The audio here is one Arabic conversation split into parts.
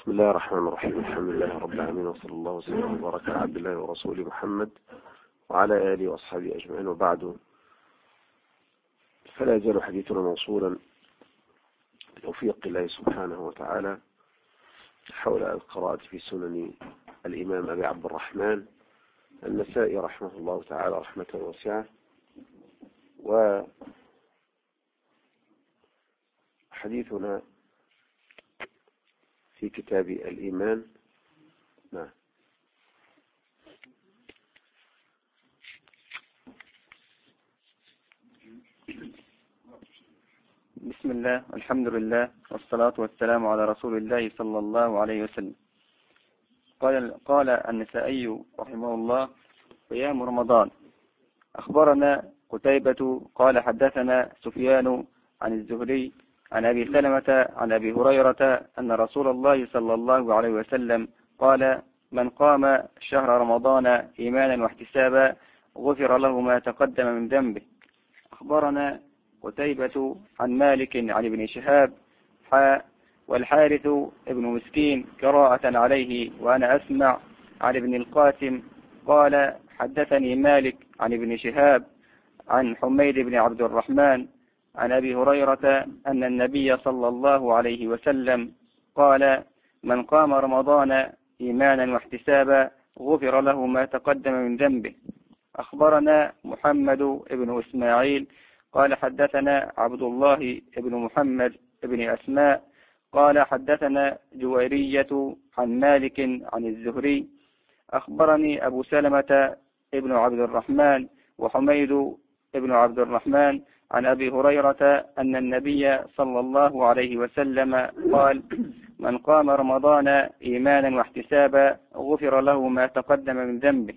بسم الله الرحمن الرحيم. الحمد لله رب العالمين، وصلى الله وسلم وبارك على عبد الله ورسوله محمد وعلى آله وأصحابه أجمعين، وبعد، فلا يزال حديثنا موصولا بتوفيق الله سبحانه وتعالى حول القراءة في سنن الإمام أبي عبد الرحمن النسائي رحمه الله تعالى رحمة واسعة. وحديثنا في كتاب الإيمان. نعم. بسم الله والحمد لله والصلاة والسلام على رسول الله صلى الله عليه وسلم. قال النسائي رحمه الله: قيام رمضان. أخبرنا قتيبة قال حدثنا سفيان عن الزهري عن أبي سلمة عن أبي هريرة أن رسول الله صلى الله عليه وسلم قال: من قام شهر رمضان إيمانا واحتسابا غفر له ما تقدم من ذنبه. أخبرنا قتيبة عن مالك عن ابن شهاب والحارث ابن مسكين قراءة عليه وأنا أسمع عن ابن القاسم قال: حدثني مالك عن ابن شهاب عن حميد بن عبد الرحمن عن أبي هريرة أن النبي صلى الله عليه وسلم قال: من قام رمضان إيمانا واحتسابا غفر له ما تقدم من ذنبه. أخبرنا محمد بن إسماعيل قال حدثنا عبد الله بن محمد بن أسماء قال حدثنا جويرية عن مالك عن الزهري. أخبرني أبو سلمة ابن عبد الرحمن وحميد ابن عبد الرحمن عن أبي هريرة أن النبي صلى الله عليه وسلم قال: من قام رمضان إيمانا واحتسابا غفر له ما تقدم من ذنبه.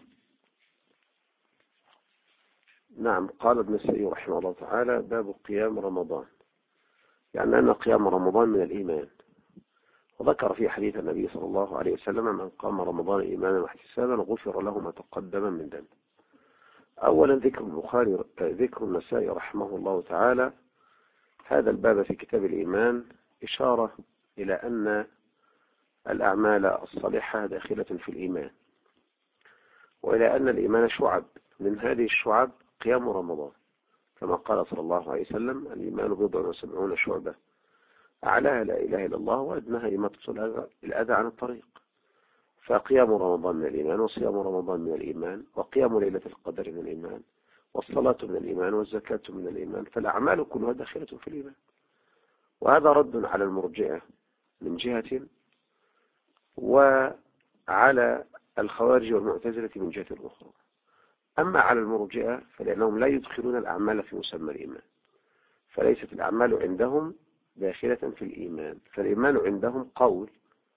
نعم. قال ابن السيد رحمه الله تعالى: باب قيام رمضان، يعني أن قيام رمضان من الإيمان. وذكر في حديث النبي صلى الله عليه وسلم: من قام رمضان إيمانا واحتسابا غفر له ما تقدم من ذنبه. أولا ذكر النسائي رحمه الله تعالى هذا الباب في كتاب الإيمان إشارة إلى أن الأعمال الصالحة داخلة في الإيمان، وإلى أن الإيمان شعب، من هذه الشعب قيام رمضان، كما قال صلى الله عليه وسلم: الإيمان 70 شعبة، أعلاها لا إله إلا الله، وأدناها إماطة الأذى عن الطريق. فقيام رمضان من الإيمان، وصيام رمضان من الإيمان، وقيام ليلة القدر من الإيمان، والصلاة من الإيمان، والزكاة من الإيمان. فالأعمال كلها داخلة في الإيمان. وهذا رد على المرجئة من جهة، وعلى الخوارج والمعتزلة من جهة أخرى. أما على المرجئة فلأنهم لا يدخلون الأعمال في مسمى الإيمان، فليست الأعمال عندهم داخلة في الإيمان، فالإيمان عندهم قول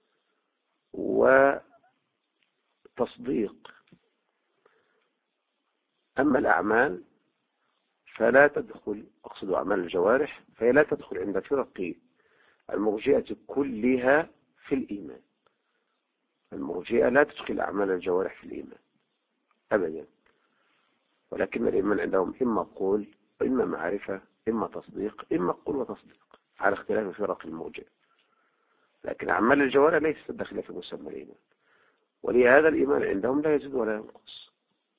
وتصديق. أما الأعمال فلا تدخل، أقصد أعمال الجوارح، فهي لا تدخل عند فرق المرجئة كلها في الإيمان. المرجئة لا تدخل أعمال الجوارح في الإيمان أبدا، ولكن الإيمان عندهم إما قول وإما معرفة، إما تصديق، إما قول وتصديق، على اختلاف فرق المرجئة. لكن أعمال الجوارح ليست داخلة في مسمى الإيمان، ولهذا الإيمان عندهم لا يزيد ولا ينقص.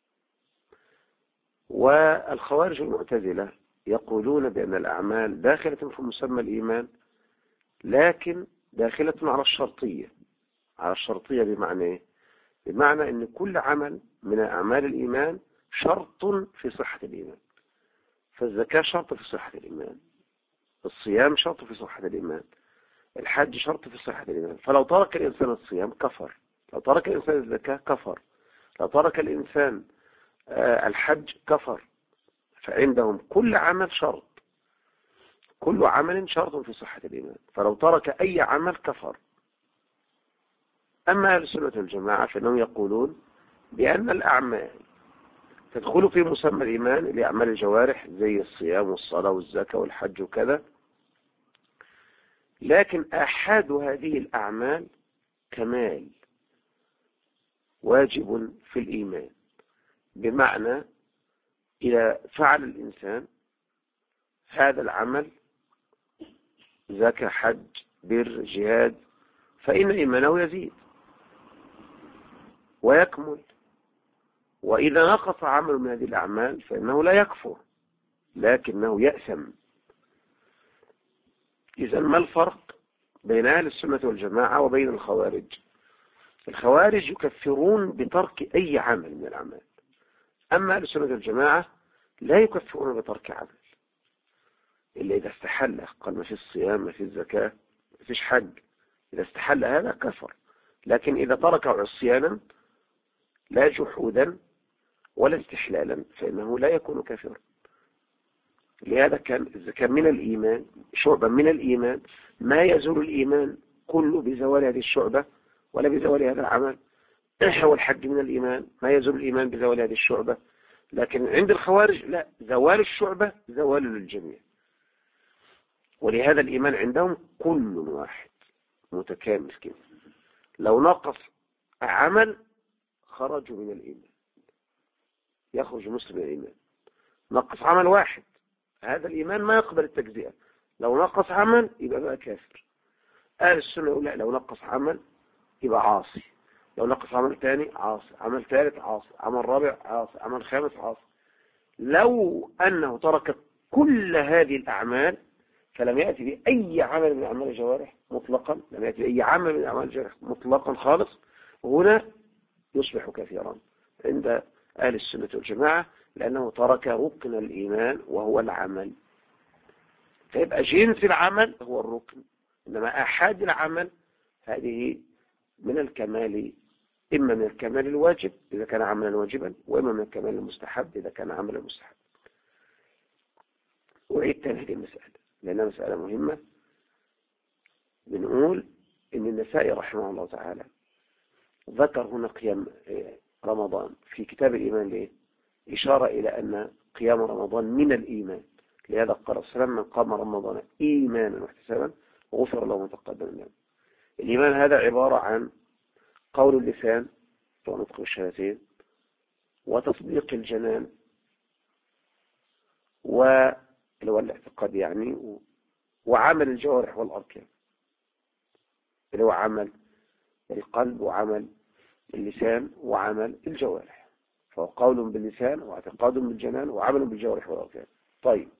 والخوارج المعتزلة يقولون بأن الأعمال داخلة في مسمى الإيمان، لكن داخلة على الشرطية. على الشرطية بمعنى بمعنى أن كل عمل من أعمال الإيمان شرط في صحة الإيمان. فالزكاة شرط في صحة الإيمان، الصيام شرط في صحة الإيمان، الحج شرط في صحة الإيمان. فلو ترك الإنسان الصيام كفر، لو ترك الإنسان الزكاة كفر، لو ترك الإنسان الحج كفر. فعندهم كل عمل شرط، كل عمل شرط في صحة الإيمان، فلو ترك أي عمل كفر. أما أهل السنة والجماعة فإنهم يقولون بأن الأعمال تدخل في مسمى الإيمان لأعمال الجوارح زي الصيام والصلاة والزكاة والحج وكذا، لكن أحد هذه الأعمال كمال واجب في الإيمان. بمعنى إذا فعل الإنسان هذا العمل، زكاة، حج، بر، جهاد، فإن إيمانه يزيد ويكمل. وإذا نقص عمل من هذه الأعمال فإنه لا يكفر لكنه يأثم. إذن ما الفرق بين أهل السنة والجماعة وبين الخوارج؟ الخوارج يكفرون بترك أي عمل من الأعمال، أما أهل السنة والجماعة لا يكفرون بترك عمل إلا إذا استحل. قال ما في الصيام، ما في الزكاة، ما فيش حج، إذا استحل هذا كفر. لكن إذا ترك عصيانا لا جحودا ولا استحلالا فإنه لا يكون كافرا. لهذا كان من الإيمان شعبة من الإيمان ما يزول الإيمان كله بزوال هذه الشعبة ولا بزوال هذا العمل. والحج من الإيمان ما يزول الإيمان بزوال هذه الشعبة. لكن عند الخوارج لا، زوال الشعبة زوال للجميع. ولهذا الإيمان عندهم كل واحد متكامل كده. لو نقص عمل خرجوا من الإيمان، يخرج مسلم من الإيمان. نقص عمل واحد هذا الإيمان ما يقبل التجزئة. لو نقص عمل يبقى بقى كافر. أهل السنة يقول لا، لو نقص عمل يبقى عاصي، لو نقص عمل ثاني عاصي، عمل ثالث عاصي، عمل رابع عاصي، عمل خامس عاصي. لو أنه ترك كل هذه الأعمال فلم يأتي بأي عمل من أعمال الجوارح مطلقا، لم يأتي بأي عمل من أعمال الجوارح مطلقا خالص، هنا يصبح كافرا عند أهل السنة والجماعة، لأنه ترك ركن الإيمان وهو العمل. فيبقى جنس العمل هو الركن، إنما أحد العمل هذه من الكمال، إما من الكمال الواجب إذا كان عملا واجبا، وإما من الكمال المستحب إذا كان عملا مستحب. أعيد تاني هذه المسألة لأنها مسألة مهمة. بنقول إن النسائي رحمه الله تعالى ذكر هنا قيام رمضان في كتاب الإيمان ليه؟ إشارة إلى أن قيام رمضان من الإيمان. لهذا قال السلام من قام رمضان إيمانا واحتسابا غفر له ما تقدم من ذنبه. الإيمان هذا عبارة عن قول اللسان ونطق الشهادتين وتصديق الجنان واللي هو الاعتقاد يعني، وعمل الجوارح والأركان اللي هو عمل القلب وعمل اللسان وعمل الجوارح. فهو قول باللسان واعتقاد بالجنان وعمل بالجوارح والأركان. طيب،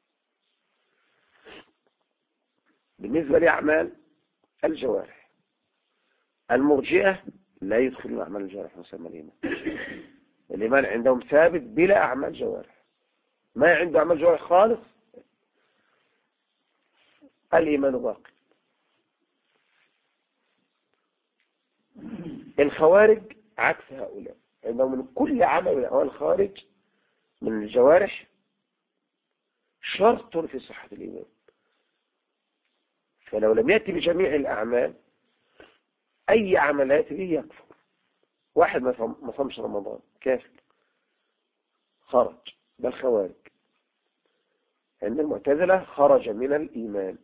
بالنسبة لأعمال الجوارح المرجئة لا يدخلون أعمال الجوارح مسمى الإيمان. الإيمان عندهم ثابت بلا أعمال جوارح، ما عنده أعمال جوارح خالص، الإيمان باقي. الخوارج عكس هؤلاء، عندهم من كل عمل من أعمال الخارج من الجوارح شرط في صحة الإيمان. فلو لم يأتي بجميع الأعمال أي عمل يأتي به يكفر. واحد ما صامش رمضان كافر خرج، ده الخوارج. عند المعتزلة خرج من الإيمان،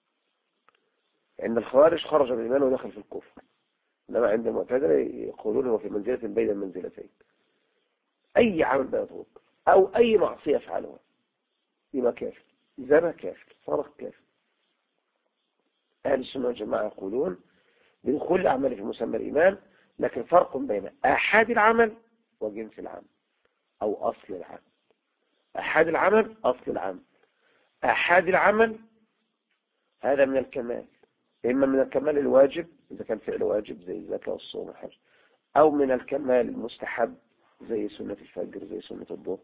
عند الخوارج خرج من الإيمان ودخل في الكفر. إنما عند المعتزلة يقولون هو في منزلة بين المنزلتين. أي عمل بيطلب أو أي معصية يفعلها يبقى كافر، زنا كافر، صرخ كافر. أهل السنة والجماعة يقولون بدخول العمل في مسمى الإيمان، لكن فرق بين أحد العمل وجنس العمل أو أصل العمل. أحد العمل أصل العمل، أحد العمل هذا من الكمال، إما من الكمال الواجب إذا كان فعل واجب زي الزكاة والصوم والحج، أو من الكمال المستحب زي سنة الفجر زي سنة الظهر.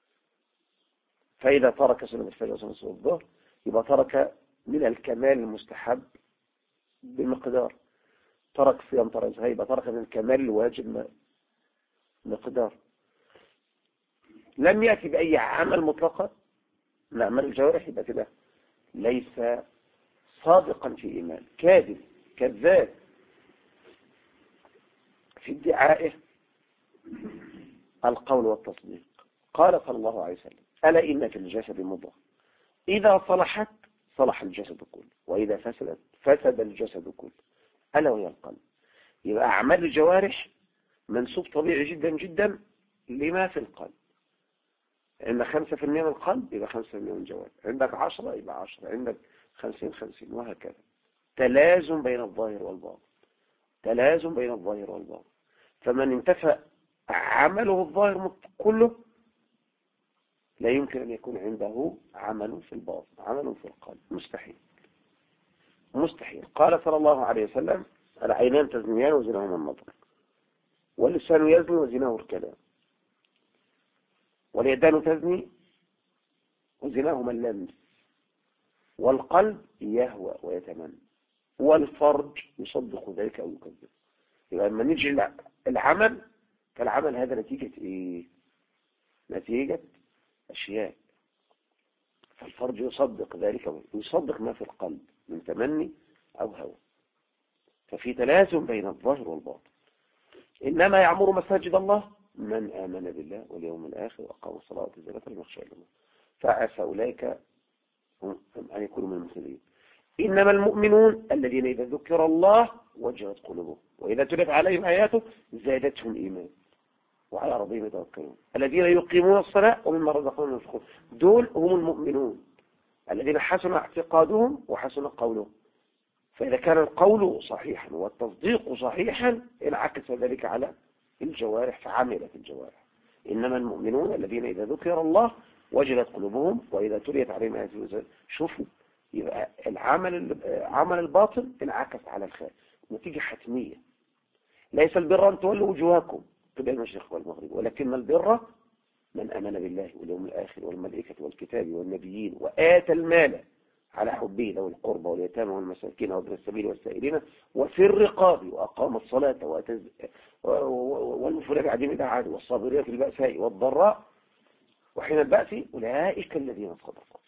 فإذا ترك سنة الفجر وسنة الظهر يبقى ترك من الكمال المستحب بمقدار. ترك صيام ترك زكاة يبقى ترك من الكمال الواجب مقدار. لم يأتي بأي عمل مطلقا من أعمال الجوارح يبقى كده ليس صادقا في إيمان، كاذب كذاب في ادعائه القول والتصديق. قال صلى الله عليه وسلم ألا إن في الجسد مضغة إذا صلحت صلح الجسد كله وإذا فسدت فسد الجسد كله ألا وهي القلب. يبقى أعمال الجوارح منسوب طبيعي جدا جدا لما في القلب. عندك 5% من القلب يبقى 5% من الجوارح، عندك 10 يبقى 10، عندك 50 50 وهكذا. تلازم بين الظاهر والباطن، تلازم بين الظاهر والباطن. فمن انتفى عمله الظاهر كله لا يمكن أن يكون عنده عمل في الباطن، عمل في القلب، مستحيل، مستحيل. قال صلى الله عليه وسلم: العينان تزنيان وزناهما النظر، واللسان يزني وزناه الكلام، واليدان تزني وزناهما اللمس، والقلب يهوى ويتمنى، والفرج يصدق ذلك أو يكذب. يبقى لما نيجي العمل، فالعمل هذا نتيجة إيه؟ نتيجة أشياء. فالفرج يصدق ذلك ويصدق ما في القلب من تمني أو هوى. ففي تلازم بين الظاهر والباطن. إنما يعمر مساجد الله من آمن بالله واليوم الآخر وأقام الصلاة وآتى الزكاة ولم يخشى إلا الله، فعسى أولئك أن يكونوا من المهتدين. إنما المؤمنون الذين إذا ذكر الله وجلت قلوبهم وإذا تليت عليهم آياته زادتهم إيمان وعلى ربهم يتوكلون الذين يقيمون الصلاة ومما رزقناهم ينفقون. دول هم المؤمنون الذين حسن اعتقادهم وحسن قولهم. فإذا كان القول صحيحا والتصديق صحيحا انعكس ذلك على الجوارح فعملت الجوارح. إنما المؤمنون الذين إذا ذكر الله وجلت قلوبهم وإذا تليت عليهم آياته. شوفوا، يبقى عمل الباطن انعكس على الخير، نتيجة حتمية. ليس البر أن تولوا وجوهكم قبل المشرق والمغرب، ولكن البر من آمن بالله واليوم الآخر والملائكة والكتاب والنبيين وآتى المال على حبه ذوي القربى واليتامى والمساكين وابن السبيل والسائلين وفي الرقاب وأقام الصلاة والمفلح بعدين إذا عادوا والصابرين في البأساء والضراء وحين البأس أولئك الذين صدقوا.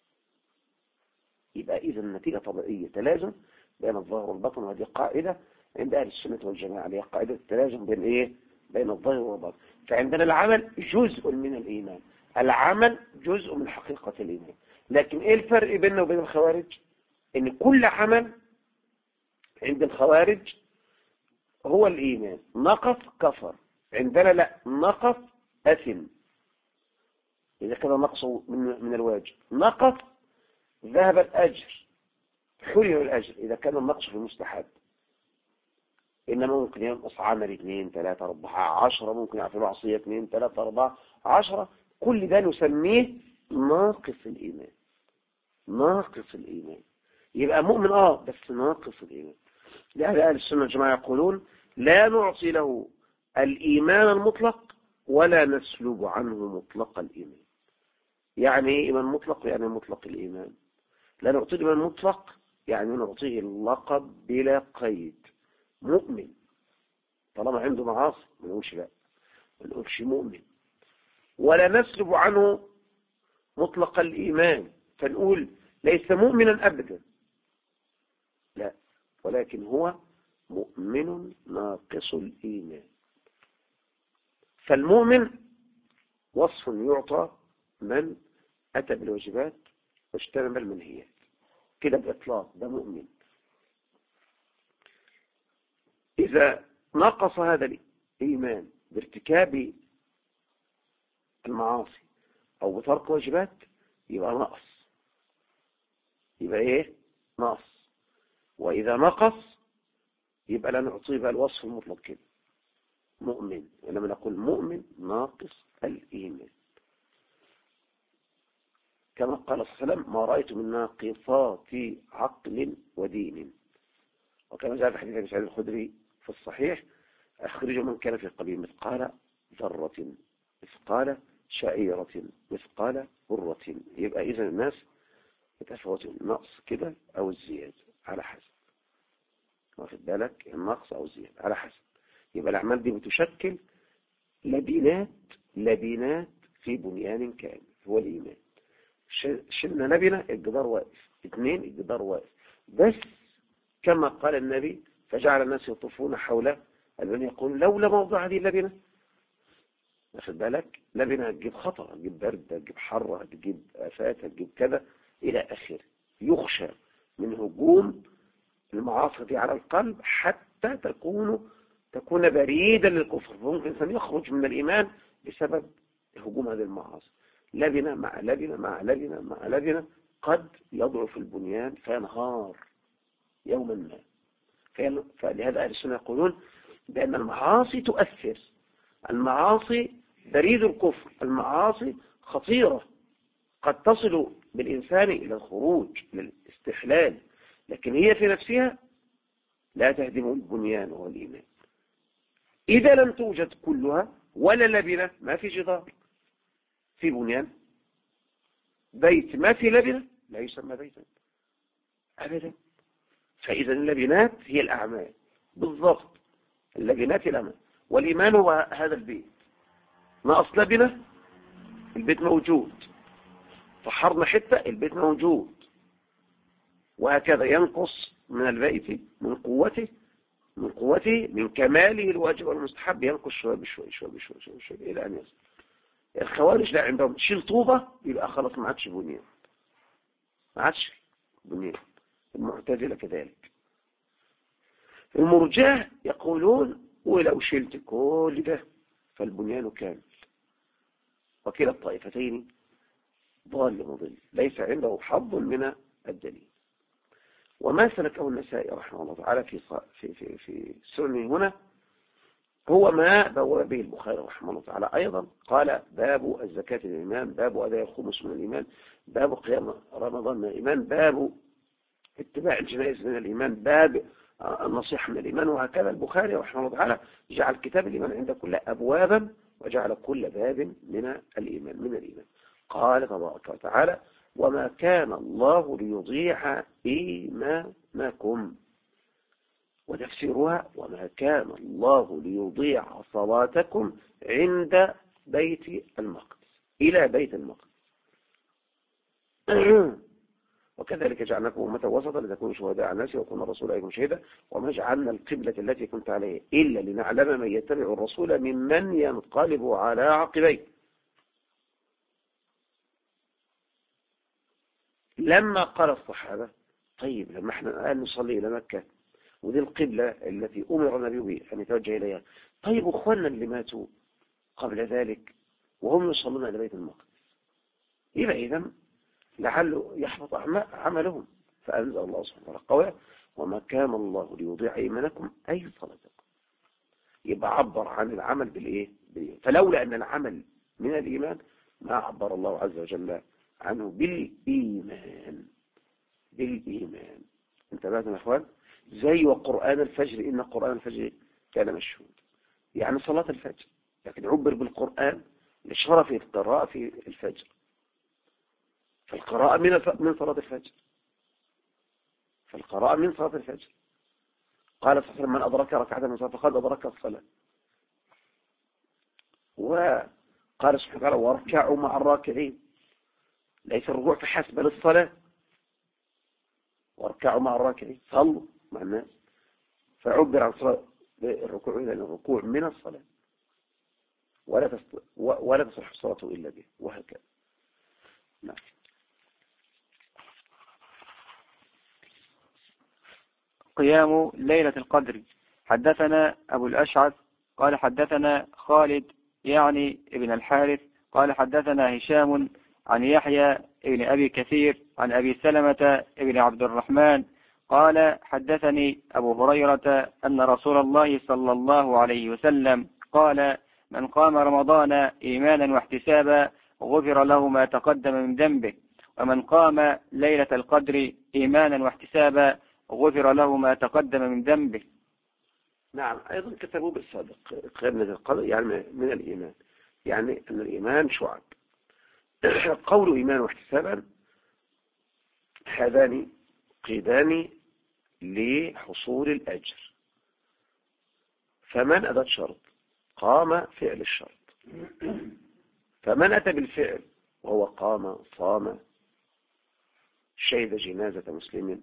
يبقى إذا النتيجة طبيعية، تلازم بين الظاهر والباطن، وهذه قاعدة عند أهل السنة والجماعة، هي قاعدة التلازم بين إيه؟ بين الظاهر والباطن. فعندنا العمل جزء من الإيمان، العمل جزء من حقيقة الإيمان. لكن إيه الفرق بيننا وبين الخوارج؟ إن كل عمل عند الخوارج هو الإيمان، نقص كفر. عندنا لا، نقص أثم إذا كان نقص من الواجب، نقص ذهب الأجر، حرم الأجر إذا كان النقص في المستحب. إنما ممكن ينقص عمل 2 3 4 10، ممكن يعمل معصية 2 3 4 10، كل ده نسميه ناقص الإيمان، ناقص الإيمان. يبقى مؤمن بس ناقص الإيمان. لهذا أهل السنة والجماعة يقولون: لا نعطي له الإيمان المطلق ولا نسلب عنه مطلق الإيمان. يعني إيه إيمان مطلق؟ يعني مطلق الإيمان. لا نعطيه الإيمان المطلق يعني نعطيه اللقب بلا قيد، مؤمن طالما عنده معاصي ما نقولش لا، ما نقولش مؤمن. ولا نسلب عنه مطلق الإيمان فنقول ليس مؤمنا أبدا، لا، ولكن هو مؤمن ناقص الإيمان. فالمؤمن وصف يعطى من أتى بالواجبات واجتنب المنهيات كده بإطلاق، ده مؤمن. إذا نقص هذا الإيمان بارتكاب المعاصي أو بترك واجبات يبقى نقص، يبقى إيه؟ نقص. وإذا نقص يبقى لا نعطيه بقى الوصف المطلق كده مؤمن، ولما نقول مؤمن ناقص الإيمان، كما قال صلى الله عليه وسلم: ما رأيت من ناقصات عقل ودين. وكما جاء في حديث أبي سعيد الخدري في الصحيح: أخرجوا من كان في قلبه مثقال ذرة، مثقال شعيرة، مثقال برة. يبقى إذا الناس يتفاوتون، نقص كده أو الزيادة على حسب، واخد بالك؟ النقص أو الزيادة على حسب. يبقى الأعمال دي بتشكل لبنات في بنيان كامل هو الإيمان. شلنا لبنة الجدار واقف، 2 الجدار واقف بس، كما قال النبي: فجعل الناس يطوفون حول البنيان يقول لولا موضع هذه اللبنة. واخد بالك؟ لبنة هتجيب خطر، هتجيب برد، هتجيب حر، هتجيب آفات، هتجيب كذا إلى آخره. يخشى من هجوم المعاصي دي على القلب حتى تكون بريدا للكفر، فممكن الإنسان يخرج من الإيمان بسبب هجوم هذه المعاصي. لبنة مع لبنة مع لبنة مع لبنة، قد يضعف البنيان فينهار يوما ما. فلهذا أهل السنة يقولون بأن المعاصي تؤثر، المعاصي بريد الكفر، المعاصي خطيرة قد تصل بالإنسان إلى الخروج، إلى الاستحلال، لكن هي في نفسها لا تهدم البنيان والإيمان. إذا لم توجد كلها ولا لبنة، ما في جدار، في بنيان. بيت ما في لبنة لا يسمى بيتا أبدا. فإذا اللبنات هي الأعمال بالضبط، اللبنات الأعمال. والإيمان هو هذا البيت، ناقص لبنة البيت موجود، فحرنا حتة البيت موجود، وهكذا ينقص من البيت من قوته من كماله الواجب والمستحب، ينقص شوية بشوية شوية بشوية شوية بشوية إلى أن يصل. الخوارج لا، عندهم تشيل طوبة يبقى خلاص ما عادش بنيان، ما عادش بنيان. المعتزلة كذلك. المرجئة يقولون ولو شلت كل ده فالبنيان كامل. وكلا الطائفتين ضال مضل، ليس عنده حظ من الدليل. وما سلكه النسائي رحمه الله تعالى في سنه هنا هو ما بوأ به البخاري رحمه الله تعالى أيضا. قال باب الزكاة من الإيمان، باب أداء الخمس من الإيمان، باب قيام رمضان من الإيمان، باب اتباع الجنائز من الإيمان، باب النصيحة من الإيمان. وهكذا البخاري رحمه الله تعالى جعل كتاب الإيمان عند كل أبوابا، وجعل كل باب من الإيمان. قال تبارك وتعالى وما كان الله ليضيع إيمانكم، وتفسيرها وما كان الله ليضيع صلاتكم عند بيت المقدس، إلى بيت المقدس. وكذلك جعلناكم أمة وسطا لتكونوا شهداء على الناس ويكون الرسول عليكم شهيدا وما جعلنا القبلة التي كنت عليها إلا لنعلم من يتبع الرسول ممن ينقلب على عقبيه. لما قال الصحابة طيب لما احنا الآن نصلي إلى مكة ودي القبلة التي أمر النبي به أن يتوجه إليها، طيب أخوانا اللي ماتوا قبل ذلك وهم يصلون إلى بيت المقدس، إذا إذن لعله يحبط عملهم. فأنزل الله سبحانه وتعالى قوله وما كان الله ليضيع إيمانكم أي صلاتكم. يبقى عبر عن العمل بالإيه؟ فلولا أن العمل من الإيمان ما عبر الله عز وجل عنه بالإيمان. انتبهتم يا أخوان؟ زي وقرآن الفجر إن قرآن الفجر كان مشهود، يعني صلاة الفجر، لكن عبر بالقرآن لشرف القراءة في الفجر، فالقراءة من صلاة الفجر، قال صلى الله عليه وسلم من أدرك ركعة من صلاة فقد أدرك الصلاة. وقال سبحانه وتعالى واركعوا مع الراكعين، ليس الركوع فحسب للصلاة، واركعوا مع الراكعين، صلوا مع الناس. فعبر عن صلاة الركوع إلى الركوع من الصلاة، ولا تصح الصلاة إلا به، وهكذا. نعم. قيام ليلة القدر. حدثنا أبو الأشعث قال حدثنا خالد يعني ابن الحارث قال حدثنا هشام عن يحيى ابن أبي كثير عن أبي سلمة ابن عبد الرحمن قال حدثني أبو هريرة أن رسول الله صلى الله عليه وسلم قال من قام رمضان إيمانا واحتسابا غفر له ما تقدم من ذنبه، ومن قام ليلة القدر إيمانا واحتسابا غفر له ما تقدم من ذنبه. نعم، أيضا كتبوا بالسابق قيام ليلة القدر يعني من الإيمان، يعني أن الإيمان شعب. قول إيمان واحتسابا هذان قيدان لحصول الأجر. فمن أدى شرط قام فعل الشرط، فمن أتى بالفعل وهو قام صام شهد جنازة مسلم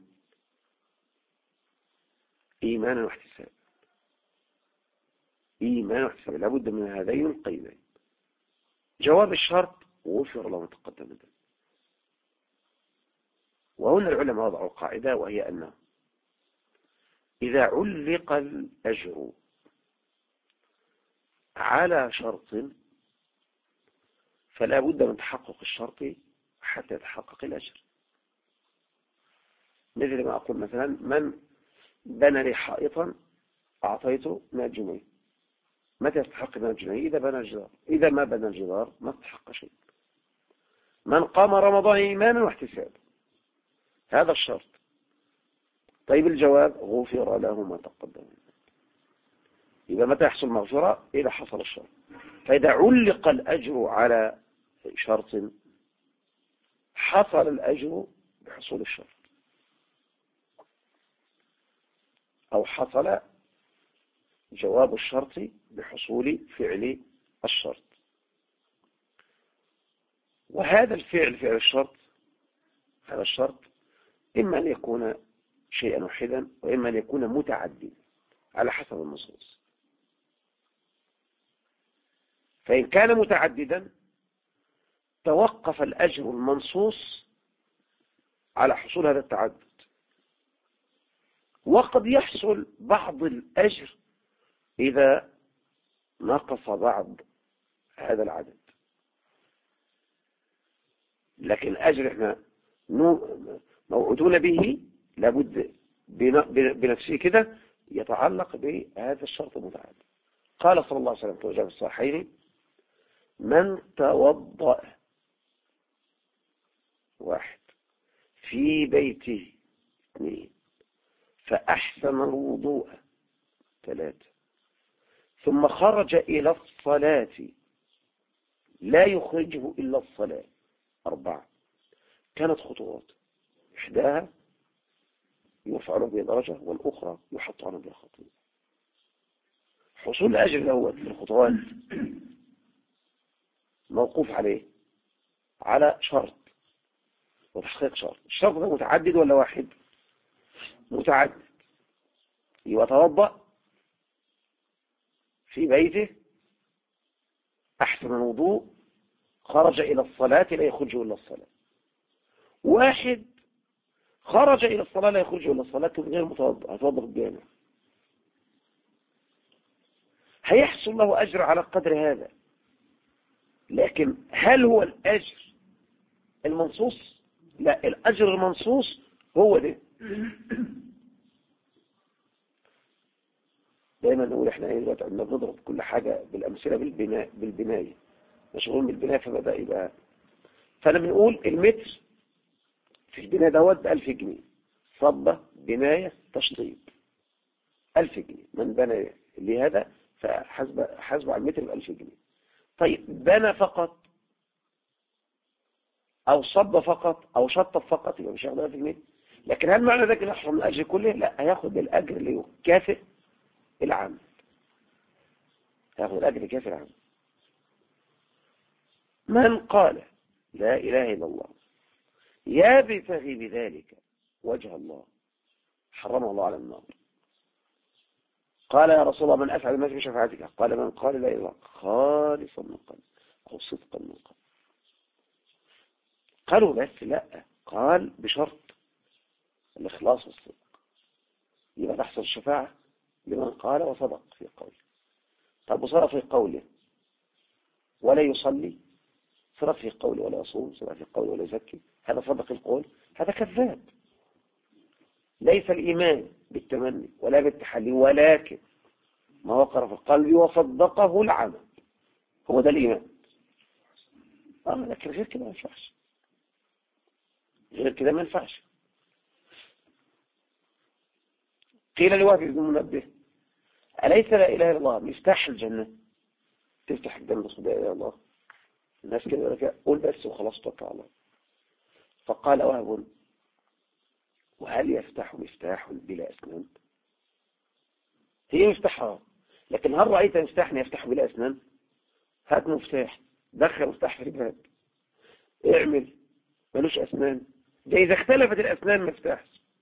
إيمانا واحتسابا، لابد من هذين القيدين. جواب الشرط غفر له ما تقدم ذنبه. وهنا العلماء وضعوا قاعدة وهي أنه إذا علق الأجر على شرط فلا بد من تحقق الشرط حتى يتحقق الأجر. مثل ما أقول مثلا من بنى لي حائطا أعطيته 100 جنيه. متى يستحق 100 جنيه؟ إذا بنى الجدار. إذا ما بنى الجدار ما استحق شيء. من قام رمضان إيمانا واحتسابا، هذا الشرط. طيب الجواب غفر له ما تقدم. إذا متى يحصل مغفرة؟ إذا حصل الشرط. فإذا علق الأجر على شرط حصل الأجر بحصول الشرط، أو حصل جواب الشرط بحصول فعل الشرط. وهذا الفعل، فعل الشرط، هذا الشرط إما أن يكون شيئا واحدا وإما أن يكون متعددا على حسب النصوص. فإن كان متعددا توقف الأجر المنصوص على حصول هذا التعدد، وقد يحصل بعض الأجر إذا نقص بعض هذا العدد. لكن الأجر احنا موعودون به لابد بنفسه كده يتعلق بهذا الشرط المتعدد. قال صلى الله عليه وسلم في جامع الصحيحين: من توضأ 1 في بيته 2 فأحسن الوضوء 3 ثم خرج إلى الصلاة لا يخرجه إلا الصلاة 4 كانت خطوات، إحداها يرفع له بها درجة والأخرى يحط عنه بها خطوة. حصول الأجر الأول في الخطوات موقوف عليه على شرط وتحقيق شرط. الشرط ده متعدد ولا واحد؟ متعدد. يتوضأ في بيته أحسن الوضوء خرج إلى الصلاة لا يخرج إلا الصلاة. واحد خرج إلى الصلاة لا يخرج إلا الصلاة غير متوضأ، هيتوضأ بالجامع، هيحصل له أجر على قدر هذا. لكن هل هو الأجر المنصوص؟ لا، الأجر المنصوص هو ده. دايما نقول احنا دلوقتي عندنا بنضرب كل حاجة بالأمثلة بالبناية، مشغول بالبناية فبدأ يبقى. فأنا بنقول المتر في البناية دوت ب1000 جنيه، صبة بناية تشطيب 1000 جنيه. من بنى لهذا فحسب على المتر ب1000 جنيه. طيب بنى فقط أو صب فقط أو شطب فقط يبقى مش هياخد 1000 جنيه. لكن هل معنى ذلك يحصل من الأجر كله؟ لا، هياخد الأجر اللي يكافئ العمل، هياخد الأجر يكافئ العمل. من قال لا إله إلا الله يبتغي بذلك وجه الله حرمه الله على النار. قال يا رسول الله من أفعل ما في شفاعتك؟ قال من قال لا إله إلا الله خالصا من قلب أو صدقا من قلب. قالوا بس لا، قال بشرط الإخلاص والصدق، يبقى تحصل الشفاعة لمن قال وصدق في قوله. طب وصدق في قوله ولا يصلي، صدق في قوله ولا يصوم، صدق في قوله ولا يزكي، هذا صدق القول، هذا كذاب. ليس الإيمان بالتمني ولا بالتحلي، ولكن ما وقر في القلب وصدقه العمل، هو ده الإيمان. لكن غير كده ما ينفعش، غير كده ما ينفعش. قيل لوهب بن منبه أليس لا إله إلا الله مفتاح الجنة؟ تفتح الجنة بس لا إله إلا الله. الناس كده يقول لك قول بس وخلاص توكل على الله. فقال وهب وهل يفتح مفتاح بلا أسنان؟ هي مفتاحها، لكن هل رأيت مفتاحا يفتح بلا أسنان؟ هات مفتاح، دخل مفتاح في الباب، اعمل ملوش أسنان، ده إذا اختلفت الأسنان مفتاح.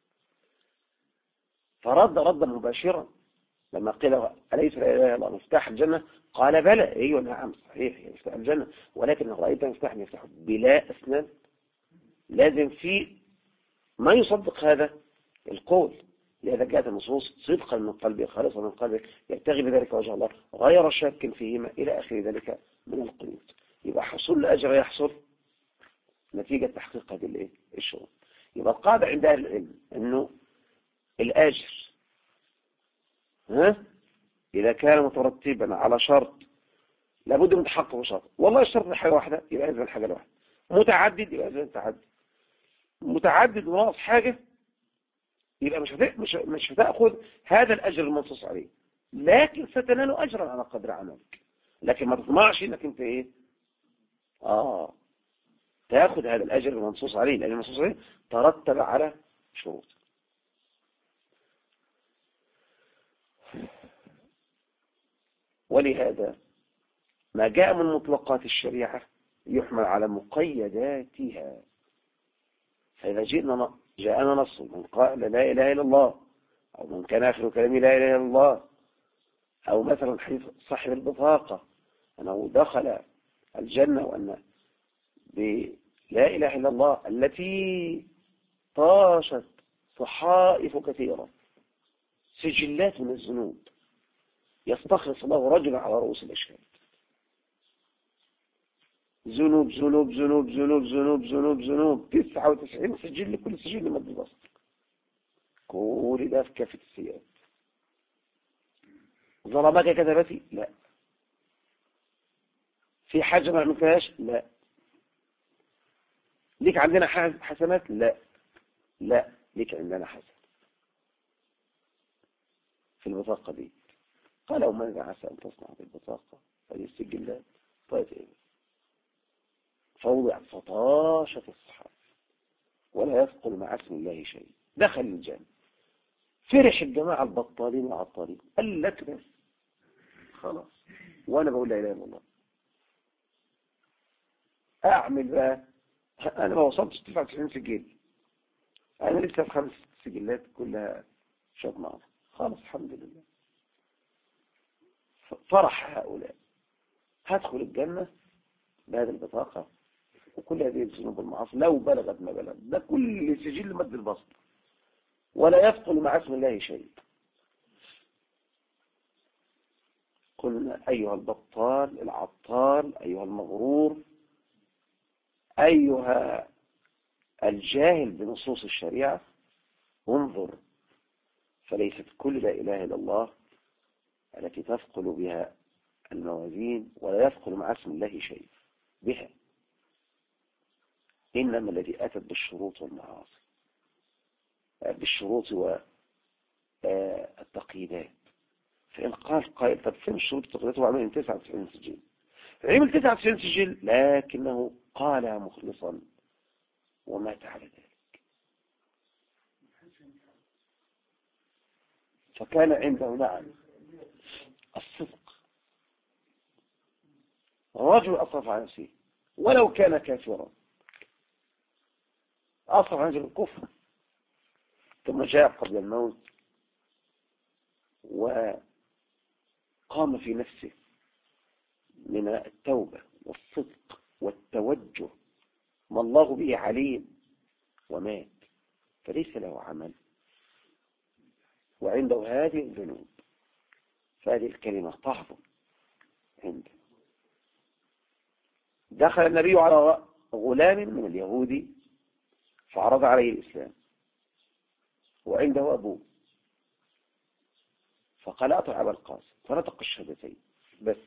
فرد ردا مباشرا لما قيل أليس لا إله إلا الله مفتاح الجنة؟ قال بلى، أيوة نعم صحيح مفتاح الجنة، ولكن رأيت مفتاح يفتح بلا أسنان. لازم في ما يصدق هذا القول. لذا جاءت النصوص صدقا من قلبك خالصا من قلبك يبتغي بذلك وجه الله غير شاك فيهما إلى آخر ذلك من القنوت. يبقى حصول الأجر يحصل نتيجة تحقيق هذه الشروط. يبقى القاعدة عند أهل العلم أنه الأجر إذا كان مترتبا على شرط لابد من تحقق شرط، والله الشرط حاجة واحدة يبقى يلزم حاجة واحدة، متعدد يبقى يلزم تعدد، متعدد وناقص حاجة يبقى مش هتأخذ هذا الأجر المنصوص عليه، لكن ستنال أجرا على قدر عملك، لكن ما تطمعش انك انت ايه تأخذ هذا الأجر المنصوص عليه، لأن المنصوص عليه ترتب على شروط. ولهذا ما جاء من مطلقات الشريعة يحمل على مقيداتها. فإذا جاءنا نص من قال لا إله إلا الله، أو من كان آخر كلامه لا إله إلا الله، أو مثلا حديث صاحب البطاقة أنه دخل الجنة وأن لا إله إلا الله التي طاشت صحائف كثيرة سجلات من الذنوب يستخلص الله رجلا على رؤوس الأشهاد، ذنوب ذنوب ذنوب ذنوب ذنوب ذنوب ذنوب 99 سجل، لكل سجل مد البصر، كل ده في كافة السيئات. ظلمك كذبتي؟ لا. في حاجة ما عملتهاش؟ لا. ليك عندنا حسنات؟ لا. لا ليك عندنا حسن في البطاقة دي. قال وماذا عسى أن تصنع بالبطاقة؟ هذه السجلات طيب إيه؟ فوضع فطاشة الصحابة ولا يثقل مع اسم الله شيء، دخل الجنة. فرح الجماعة البطالين والعطالين، قال لك بس خلاص وانا بقول لا اله الا الله، اعمل بقى انا ما وصلتش 99 سجل، انا لسه في 5 سجلات كلها شوط نار، خلاص الحمد لله. فرح هؤلاء هدخل الجنة بهذه البطاقة، وكل هذه الذنوب والمعاصي لو بلغت ما بلغ، ده كل سجل مد البصر ولا يثقل مع اسم الله شيء. قلنا أيها البطال العطال، أيها المغرور، أيها الجاهل بنصوص الشريعة، انظر، فليست كل لا إله إلا الله التي تثقل بها الموازين ولا يثقل مع اسم الله شيء بها، إنما الذي أتت بالشروط والمعاصي، بالشروط والتقييدات. فإن قال قائل طب فين الشروط والتقييدات؟ وعمل 99 سجل، عمل 99 سجل لكنه قال مخلصا ومات على ذلك، فكان عنده نعم الصدق. رجل أصرف عن نفسه ولو كان كافرا، أصرف عن نفسه الكفر، ثم جاء قبل الموت وقام في نفسه من التوبة والصدق والتوجه ما الله به عليم، ومات فليس له عمل وعنده هذه الذنوب، فهذه الكلمة تعظم عنده. دخل النبي على غلام من اليهود فعرض عليه الإسلام وعنده أبوه، فقال أطع أبا القاسم، فنطق الشهادتين بس،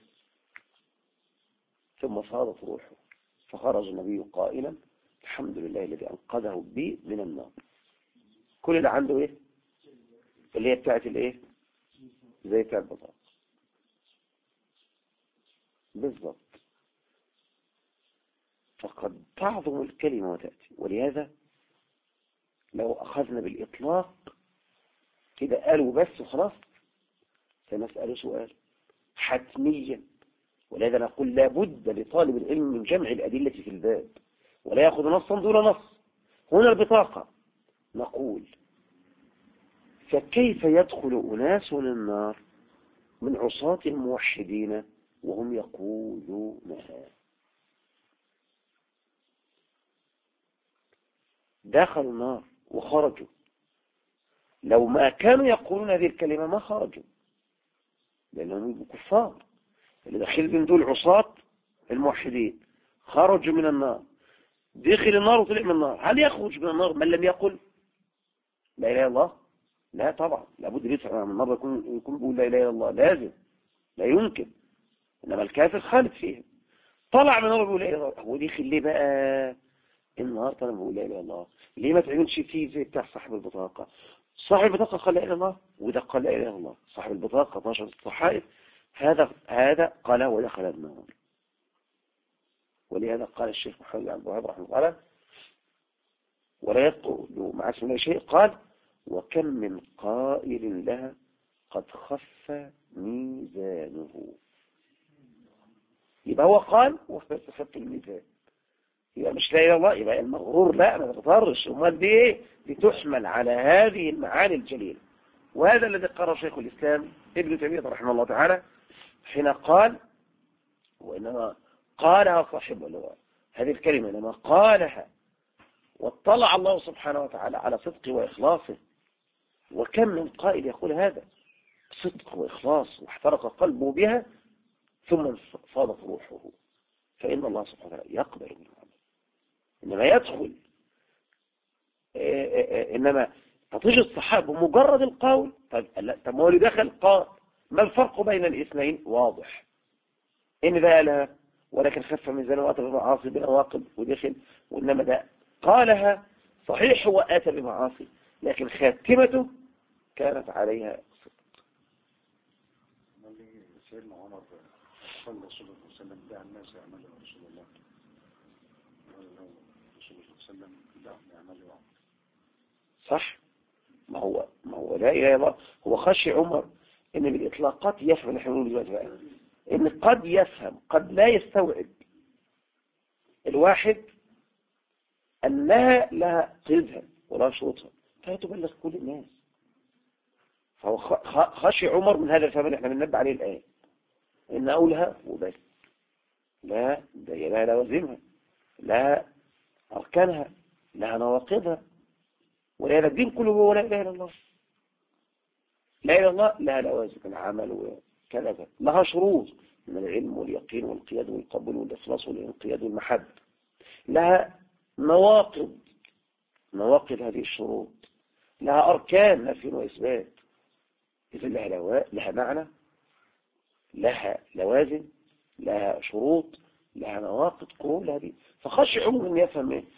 ثم فاضت روحه، فخرج النبي قائلا الحمد لله الذي أنقذه بي من النار. كل اللي عنده إيه؟ اللي هي بتاعت الإيه؟ زي بتاعت البطاقة بالضبط. فقد تعظم الكلمة وتأتي. ولهذا لو أخذنا بالإطلاق كده قالوا بس وخلاص سنسأل سؤال حتميا. ولهذا نقول لابد لطالب العلم من جمع الأدلة في الباب ولا يأخذ نصا دون نص. هنا البطاقة، نقول فكيف يدخل أناس النار من عصاة الموحدين وهم يقولونها؟ دخلوا النار وخرجوا، لو ما كانوا يقولون هذه الكلمة ما خرجوا لأنهم كفار. اللي داخل من دول عصاة الموحدين خرجوا من النار دخل النار وطلع من النار، هل يخرج من النار من لم يقل لا إله إلا الله؟ لا طبعا، لابد يطلع من النار يكون بيقول لا إله إلا الله، لازم، لا يمكن. إنما الكافر خالد فيه، طلع من النار بيقول لا إله إلا الله، هو دخل ليه بقى النار طلع بيقول لا إله إلا الله؟ ليه ما تعملش فيه زي بتاع صاحب البطاقة؟ صاحب البطاقة قال لا إله إلا الله، وده قال لا إله إلا الله. صاحب البطاقة 12 الصحائف، هذا قال ودخل النار. ولهذا قال الشيخ محمد بن عبد الوهاب رحمه الله تعالى ولا يدخل مع اسم الله شيء، قال وكم من قائل لها قد خف ميزانه. يبقى هو قال وخف الميزان، يبقى مش لا إله إلا الله، يبقى المغرور لا ما تغترش. امال دي ايه؟ بتحمل على هذه المعاني الجليلة. وهذا الذي قرر شيخ الإسلام ابن تيمية رحمه الله تعالى حين قال وإنما قالها صاحبه هذه الكلمة، إنما قالها واطلع الله سبحانه وتعالى على صدق وإخلاصه. وكم من قائل يقول هذا صدق وإخلاص واحترق قلبه بها ثم فاضت روحه، فإن الله سبحانه وتعالى يقبل من العمل. إنما يدخل إنما تطيج الصحابة بمجرد القول. طب ما هو اللي دخل قال ما الفرق بين الاثنين؟ واضح إن ده قالها ولكن خف ميزانه وأتى بمعاصي بنواقض ودخل، وإنما ده قالها صحيح هو أتى بمعاصي لكن خاتمته كانت عليها صدق. سيدنا عمر صلى الله عليه وسلم دعا الناس يعملوا رسول الله، قال له رسول الله صلى الله عليه وسلم دعهم يعملوا. صح، ما هو لا إله إلا الله. هو خشي عمر إن بالإطلاقات يفهم، نحن نقول دلوقتي بقى إن قد يفهم قد لا يستوعب الواحد أنها لها قيدها ولا شروطها فهي تبلغ كل الناس. فهو خشي عمر من هذا الفهم اللي احنا بننبه عليه الآن، إن أولها وبس، لا ده لها لوازمها، لها أركانها، لها نواقضها. ولهذا الدين كله هو لا إله إلا الله. لا إله إلا الله لها لوازم العمل وكذا، لها شروط من العلم واليقين والقياد والقبول والإخلاص والانقياد والمحبة، لها نواقض هذه الشروط، لها أركان نفي وإثبات. إذن لها معنى، لها لوازم، لها شروط، لها نواقض، كل هذه. فخشي عمر أن يفهم إيه.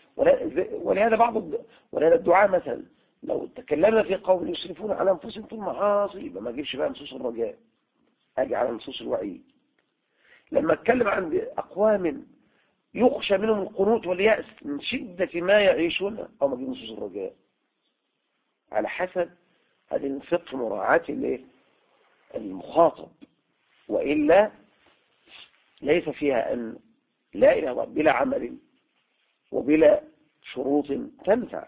ولهذا الدعاء مثلا لو تكلمنا في قوم يسرفون على أنفسهم في المعاصي يبقى ما أجيبش بقى نصوص الرجاء، أجي على نصوص الوعيد. لما أتكلم عن أقوام يخشى منهم القنوط واليأس من شدة ما يعيشون أو ما أجيب نصوص الرجاء، على حسب هذه الفقه مراعاة المخاطب. وإلا ليس فيها أن لا إله إلا الله بلا عمل وبلا شروط تنفع.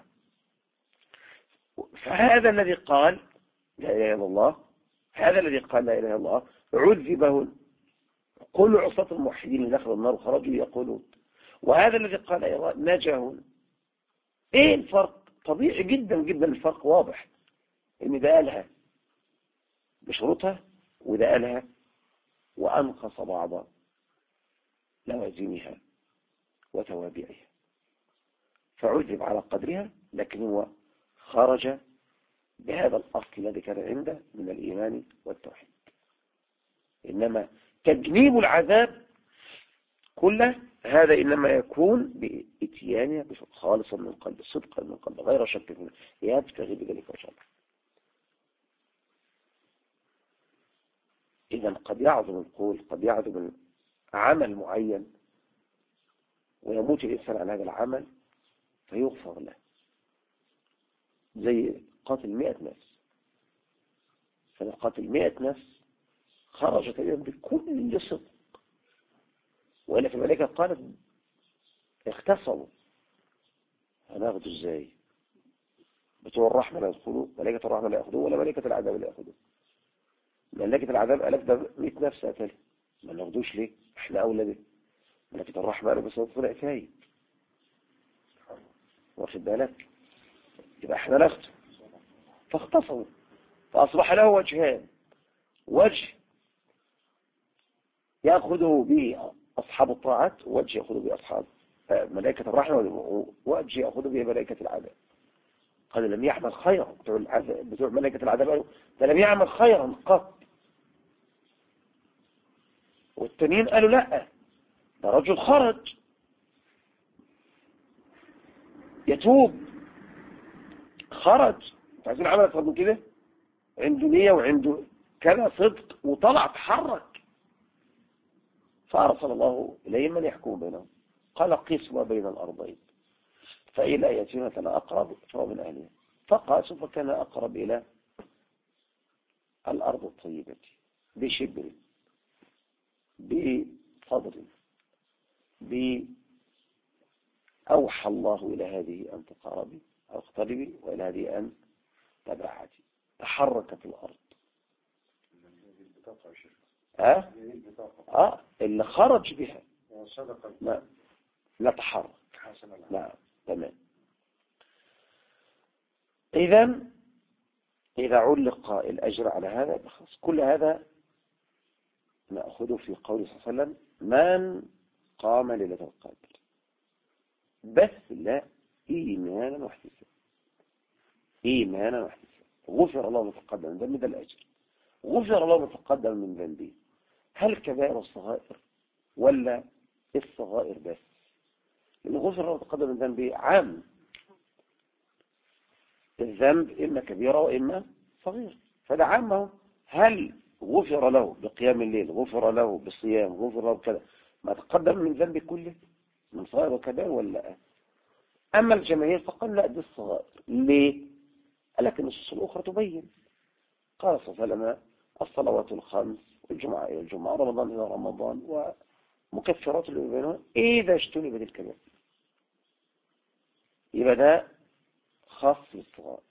فهذا الذي قال لا إله إلا الله، هذا الذي قال لا إله إلا الله عذبه كل عصاة الموحدين اللي دخلوا النار وخرجوا يقولون، وهذا الذي قال لا إله إلا الله نجاهم. إيه الفرق؟ طبيعي جدا جدا الفرق واضح، إن ده قالها بشروطها وده قالها وأنقص بعض لوازمها وتوابعها، فعذب على قدرها، لكن هو خرج بهذا الأصل الذي كان عنده من الإيمان والتوحيد. إنما تجنيب العذاب كله هذا إنما يكون بإتيانه خالصا من قلب، صدقا من قلب، غير شك فيه، يبتغي بذلك وجه الله. إذا قد يعظم القول، قد يعظم عمل معين ويموت الإنسان على هذا العمل فيغفر له، زي قاتل 100 نفس. فقاتل 100 نفس خرج تقريبا بكل صدق، وإلا في الملائكة قالت اختصموا هناخده ازاي؟ بتوع الرحمة لا يدخلوا، ملائكة الرحمة لا يأخذوه ولا ملائكة العذاب لا يأخذوه. ملائكة العذاب قالت ده 100 نفس قتله، ما ناخدوش ليه؟ احنا أولى به. ملائكة الرحمة قالوا بس طلع فايد، واخد بالك؟ يبقى احنا ناخده. فاختصموا فأصبح له وجهان، وجه يأخذه به أصحاب الطاعات ووجه يأخذه به أصحاب ملائكة الرحمة وأجي يأخذ به ملائكة العذاب. قال لم يعمل خيرا، بتوع ملائكة العذاب قالوا ده لم يعمل خيرا قط. والتانيين قالوا لا، ده رجل خرج يتوب، خرج عايزين عمل أكثر من كده، عنده نية وعنده كذا صدق وطلع تحرك، فأرسل الله إليهم من يحكم بينهم. قال قسموا بين الأرضين فإلى أيتهما كان أقرب فهو من أهلها، فقاسوا فكان أقرب إلى الأرض الطيبة بشبر بفضل أوحى الله إلى هذه أن تقاربي أو اقتربي وإلى هذه أن تبعدي. تحركت الأرض اللي خرج بها لا تحرك. لا تمام. إذا علق الأجر على هذا بخص كل هذا نأخذه في قوله صلى الله عليه وسلم من قام ليلة القدر بس لا إيمانا واحتسابا. إيمانا واحتسابا غفر الله ما تقدم من ذنبه، ده الأجر. غفر الله ما تقدم من ذنبه. هل كبائر الصغائر ولا الصغائر بس؟ لأن غفر الله ما تقدم من ذنبه عام، الذنب إما كبيرة وإما صغير، فده عامه. هل غفر له بقيام الليل، غفر له بالصيام، غفر له بكذا ما تقدم من ذنب كله من صغائر وكبائر ولا لا؟ أما الجماهير فقال لا، دي الصغائر. ليه؟ قال لك النصوص الأخرى تبين. قال صلى الله عليه وسلم الصلوات الخمس والجمعة إلى الجمعة رمضان إلى رمضان ومكفرات اللي بينهم إذا اجتنبت الكبائر. يبقى ده خاص بالصغائر.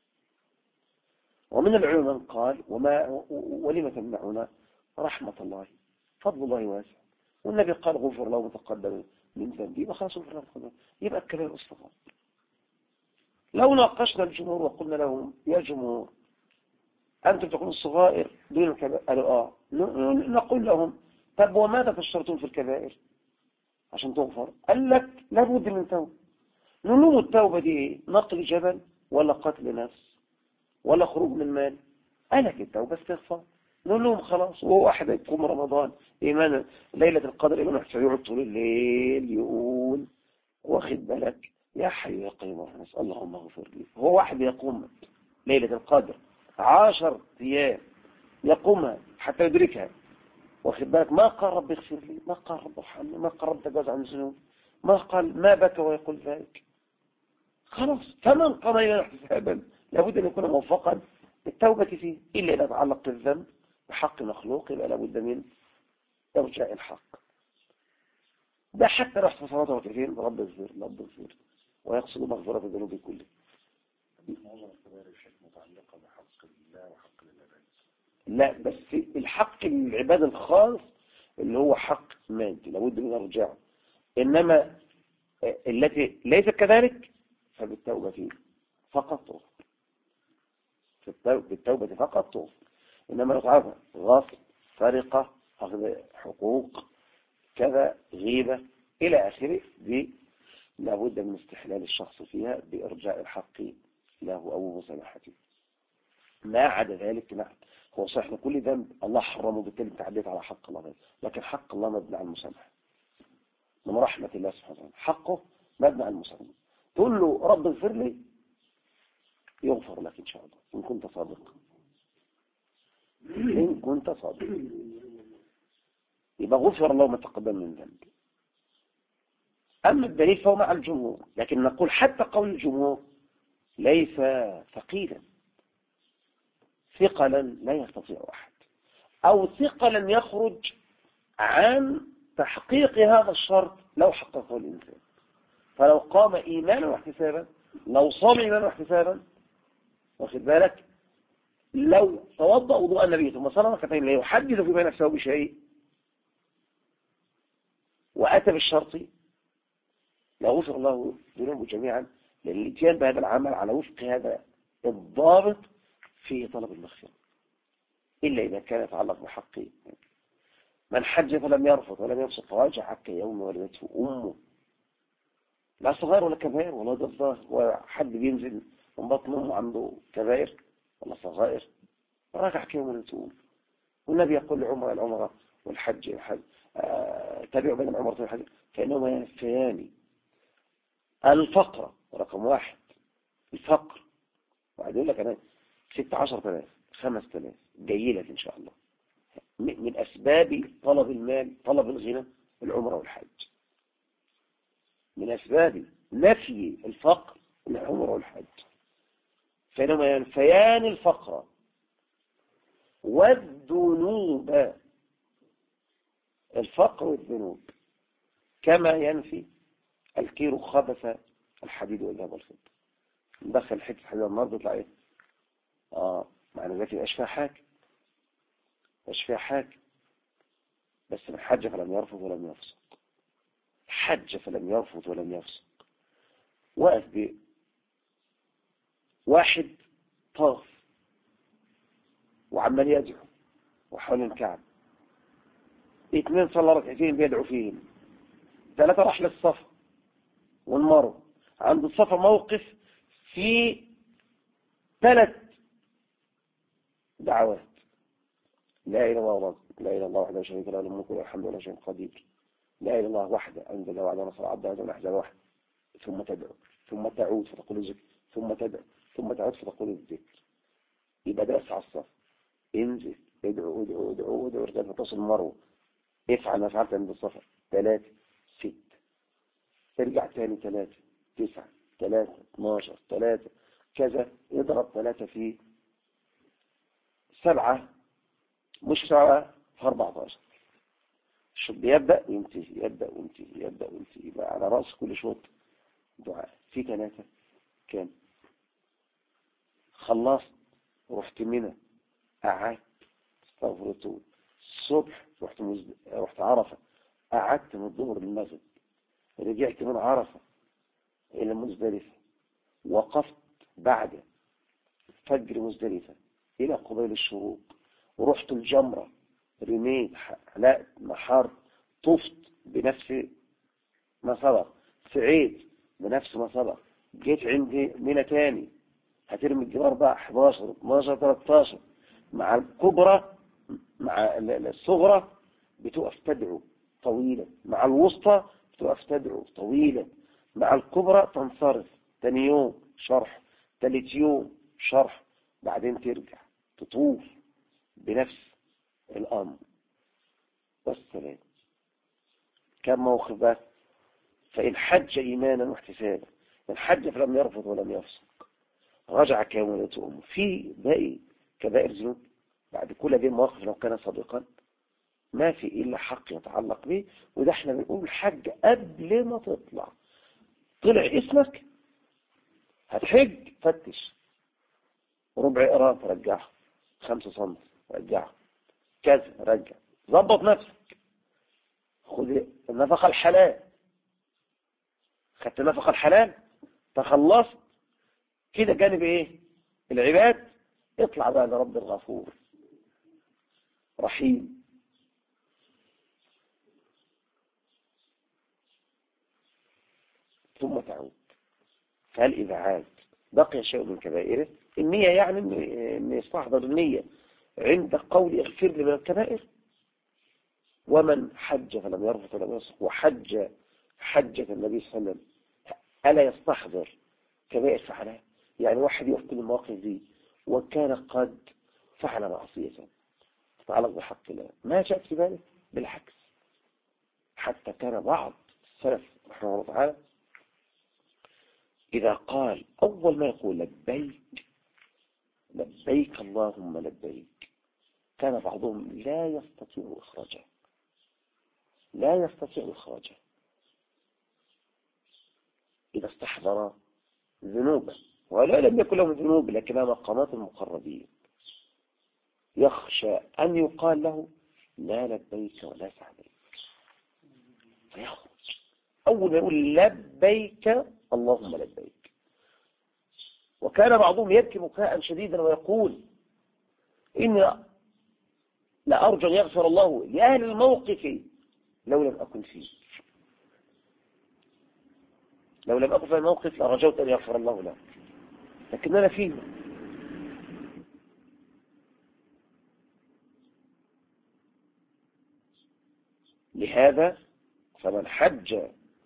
ومن العلماء قال ولم تمنعنا رحمة الله فضل الله واسع، والنبي قال غفر له متقدم من ذنبي وخلاص غفر له متقدم. يبقى الكبائر الصغائر. لو ناقشنا الجمهور وقلنا لهم يا جمهور أنتم تقولون الصغائر دون الكبائر، قالوا نقول لهم طب وماذا تشترطون في الكبائر عشان تغفر؟ قال لك لابد من توبة. نلوم التوبة دي نقل جبل ولا قتل نفس ولا خروج من مال؟ قال لك التوبة استغفار. نلوم خلاص. وهو واحد يقوم رمضان إيمانا ليلة القدر إمام حسين يقعد طول الليل يقول واخد بالك يا حي يا قيوم نسأل اللهم اغفر لي. هو واحد يقوم ليلة القدر 10 أيام يقومها حتى يدركها، واخد بالك ما قال رب اغفر لي، ما قال رب ارحمني، ما قال رب تجاوز عن الذنوب، ما قال ما بكى ويقول ذلك. خلاص فمن قضى احتسابا لابد أن يكون موفقا التوبة فيه، إلا إذا تعلق الذنب بحق مخلوق يبقى لابد من إرجاء الحق. ده حتى رح في صلاة وكثير رب الزر رب الزر ويقصد مغفرة الذنوب كله. معظم الكبائر الشيخ متعلقة بحق الله وحق العباد. لا بس الحق للعباد الخاص اللي هو حق مادي لابد من إرجاعه، إنما التي ليست كذلك فبالتوبة فقط تغفر. بالتوبة فقط تغفر. إنما الغفر غصب سرقة أخذ حقوق كذا غيبة إلى آخره دي لابد من استحلال الشخص فيها بإرجاء الحق له أو مسامحته. ما عدا ذلك نعم هو صحيح كل ذنب الله حرمه بالتالي تعديت على حق الله، لكن حق الله مبني على المسامحة من رحمة الله سبحانه وتعالى. حقه مبني على المسامحة. تقول له رب اغفر لي يغفر لك إن شاء الله إن كنت صادق. إن كنت صادق يبقى غفر الله ما تقدم من ذنب. أما الدليل فهو مع الجمهور، لكن نقول حتى قول الجمهور ليس ثقيلا ثقلا لا يستطيع أحد، أو ثقلا يخرج عن تحقيق هذا الشرط لو حققه الإنسان. فلو قام إيمانا واحتسابا، لو صام إيمانا واحتسابا، واخد بالك، لو توضأ وضوء النبي ثم صلى ركعتين لا يحدث فيما نفسه بشيء وأتى بالشرط لغفر الله ذنوبه جميعا، لأن الاتيان بهذا العمل على وفق هذا الضابط في طلب المغفرة، إلا إذا كان يتعلق بحق من حج فلم يرفض ولم يفسق فواجه حق يوم ولدته أمه. لا صغير ولا كبائر، ولا ده الظاهر هو حد بينزل من بطن امه عنده كبائر ولا صغائر؟ راجع كيوم الرسول. والنبي يقول العمرة والحج الحج تابعوا بين العمرة والحج فإنهما ينفيان الفقر رقم 1، الفقر، وعد يقول لك أنا 16,000 5,000 جاي لك إن شاء الله. من أسباب طلب المال طلب الغنى العمرة والحج، من أسباب نفي الفقر العمرة والحج، فإنهما ينفيان الفقر والذنوب، الفقر والذنوب، كما ينفي الكير خبث الحديد والذهب والفضة. ندخل حته حديد النار بيطلع ايه؟ معنى ذلك يبقاش فيها حاجه، مش فيها حاجه. بس من حج فلم يرفض ولم يفسق، حج فلم يرفض ولم يفسق. وقف واحد طاف وعمال يدعو وحول الكعب، 2 صلى ركعتين بيدعو فيهم، 3 راح للصفا والمروه. عند الصفا موقف في 3 دعوات: لا إله إلا الله، لا إله إلا الله وحده لا شريك له، له الملك وله الحمد وله شيء قدير، لا إله إلا الله وحده أنزل وعده ونصر عبده وهزم أحزاب وحده. ثم تدعو، ثم تعود فتقول الذكر، ثم تدعو، ثم تعود فتقول الذكر. يبقى ده على الصف، انزل ادعو ادعو ادعو ادعو لغاية تصل المروة، افعل ما فعلت عند الصفا، 3 6، ارجع تاني 3 9 3 12 3 كذا، اضرب 3 في 7 مش 7 في 14. شو بيبدأ وينتهي، يبدأ وينتهي، يبدأ وينتهي، يبقى على رأس كل شوط دعاء. في 3 كام؟ خلصت رحت منى، قعدت استغفرت، الصبح رحت عرفة، قعدت من الظهر للمغرب، رجعت من عرفة إلى مزدلفة، وقفت بعد فجر مزدلفة إلى قبيل الشروق، ورحت الجمرة، رميت، حلقت، نحرت، طفت بنفس ما سبق، سعيت بنفس ما سبق، جيت عندي منى تاني، هترمي الجمار بقى 11 12 13. مع الكبرى مع الصغرى بتقف تدعو طويلا، مع الوسطى بتقف تدعو طويلا، مع الكبرى تنصرف، تاني يوم شرح، تالت يوم شرح، بعدين ترجع تطوف بنفس الأمر والسلام. كم موقف بقى؟ فإن حج إيمانا واحتسابا، إن حج فلم يرفض ولم يفسق، رجع كاملة أمه. في باقي كبائر ذنوب بعد كل هذه المواقف لو كان صادقا ما في إلا حق يتعلق به. وده احنا بنقول حج قبل ما تطلع، طلع اسمك هتحج، فتش ربع قران رجعه، 5 سم رجعه، كذا رجع، ظبط نفسك، خذ النفقة الحلال، خدت النفقة الحلال، تخلصت كده جانب ايه؟ العباد. اطلع بقى لرب الغفور رحيم. ثم تعود. فهل إذا عاد بقي شيء من كبائره؟ النية، يعني ان يستحضر النية عند قول اغفر لي من الكبائر. ومن حج فلم يرفث ولم يفسق وحج حجة النبي صلى الله عليه وسلم، ألا يستحضر كبائر فعلها؟ يعني واحد يقف كل المواقف دي وكان قد فعل معصية تتعلق بحق الله، ما جاء في باله، بالعكس. حتى كان بعض السلف رحمه الله تعالى إذا قال أول ما يقول لبيك لبيك اللهم لبيك، كان بعضهم لا يستطيع إخراجه، لا يستطيع إخراجه إذا استحضر ذنوبا، ولا لم يكن لهم ذنوب لكنها مقامات المقربين. يخشى أن يقال له لا لبيك ولا سعديك، فيخرج أول ما يقول لبيك اللهم لبيك. وكان بعضهم يبكي بكاء شديدا ويقول إن لأرجو أن يغفر الله لأهل الموقف لو لم أكن فيه. لو لم أكن في الموقف لرجوت أن يغفر الله له، لكن أنا فيه. لهذا فمن حج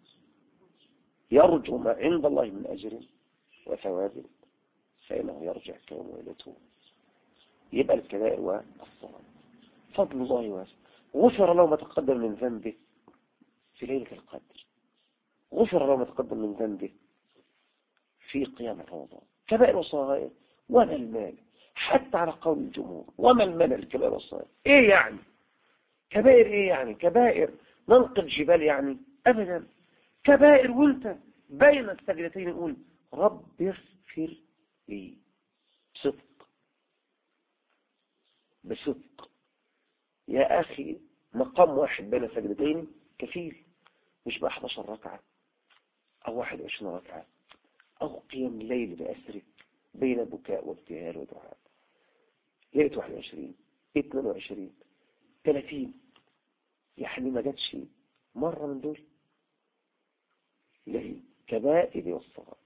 يرجو ما عند الله من أجر وثواب فإنه يرجع كوم ويلته. يبقى الكبائر والصغائر فضل الله واسع. غفر له ما تقدم من ذنبه في ليلة القدر، غفر له ما تقدم من ذنبه في قيام رمضان. كبائر وصغائر وما المال، حتى على قول الجمهور وما المال الكبائر والصغائر. ايه يعني كبائر؟ ايه يعني كبائر ننقل جبال يعني؟ ابدا. كبائر وانت بين السجدتين نقول رب اغفر لي صدق، بصدق يا أخي. مقام واحد بين سجدتين كفيل، مش بقى 11 ركعة أو 21 ركعة أو قيام الليل بأسره بين بكاء وابتهال ودعاء. ليلة 21 22 30 يعني ما جاتش مرة من دول. ليه؟ كبائر والصغائر.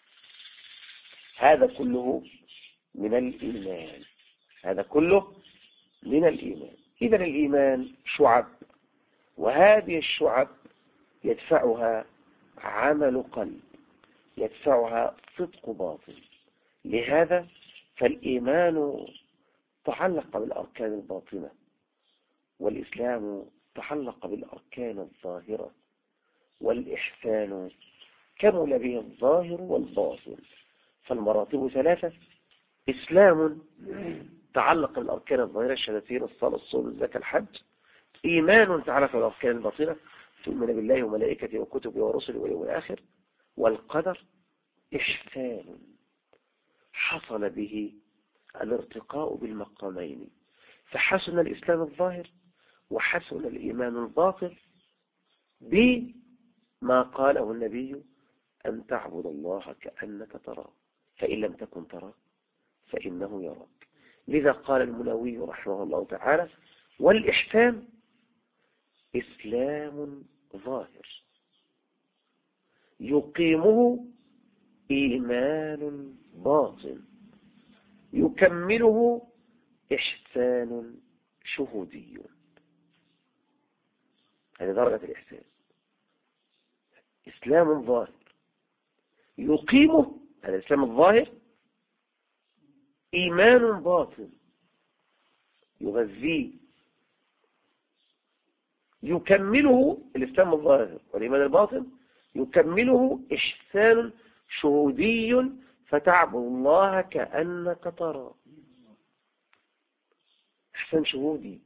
هذا كله من الإيمان، هذا كله من الإيمان. إذا الإيمان شعب، وهذه الشعب يدفعها عمل قلب، يدفعها صدق باطن. لهذا فالإيمان تعلق بالأركان الباطنة، والإسلام تعلق بالأركان الظاهرة، والإحسان كمل به الظاهر والباطن. فالمراتب ثلاثة: إسلام تعلق بالأركان الظاهرة الشهادتين الصلاة الصوم الزكاة الحج. إيمان تعلق بالأركان الباطنة تؤمن بالله وملائكته وكتبه ورسله واليوم الآخر. والقدر إحسان حصل به الارتقاء بالمقامين، فحسن الإسلام الظاهر وحسن الإيمان الباطن بما قاله النبي: أن تعبد الله كأنك تراه فإن لم تكن تراه فإنه يراك. لذا قال المنووي رحمه الله تعالى: والإحسان إسلام ظاهر يقيمه إيمان باطن يكمله إحسان شهودي. هذه درجة الإحسان. إسلام ظاهر يقيمه، هذا الإسلام الظاهر، إيمان باطن يغذيه يكمله الإسلام الظاهر والإيمان الباطن يكمله إحسان شهودي فتعبد الله كأنك تراه. إحسان شهودي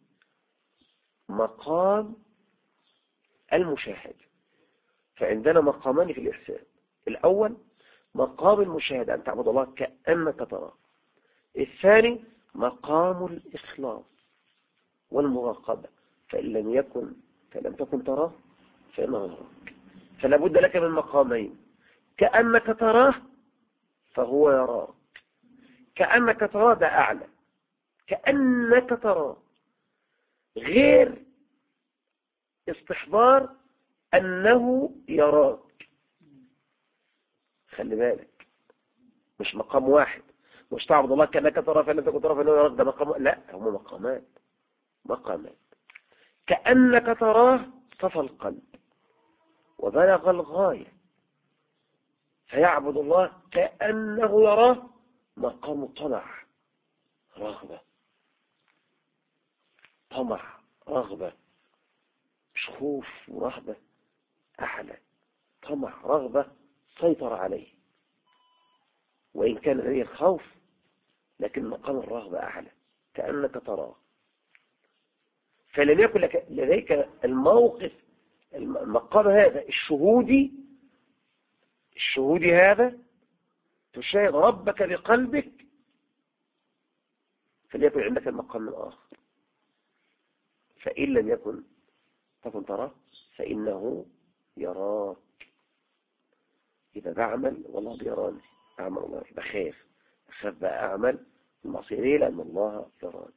مقام المشاهد. فعندنا مقامان في الإحسان: الأول مقام المشاهدة أن تعبد الله كأنك تراه. الثاني مقام الإخلاص والمراقبة، فإن لم تكن تراه فإنه يراك. فلا بد لك من مقامين: كأنك تراه فهو يراك. كأنك تراه ده أعلى، كأنك تراه غير استحضار أنه يراك. خلي بالك، مش مقام واحد، مش تعبد الله كأنك تراه فإن لم تكن تراه فإنه يراك، ده مقام. لا، هم مقامات. كأنك تراه صفى القلب وبلغ الغاية، فيعبد الله كأنه يراه مقام طمع رغبة، طمع رغبة، مش خوف ورهبة، أعلى طمع رغبة سيطر عليه، وإن كان لديه الخوف لكن مقام الرغبة أعلى. كأنك تراه، فلم يكن لديك الموقف المقام هذا الشهودي هذا تشاهد ربك بقلبك، فليكن عندك المقام الآخر. فإن لم تكن تراه فإنه يراك. إذا بعمل والله بيراني، أعمل الله بخاف بقى أعمل المعصية. ليه؟ لأن الله يراني.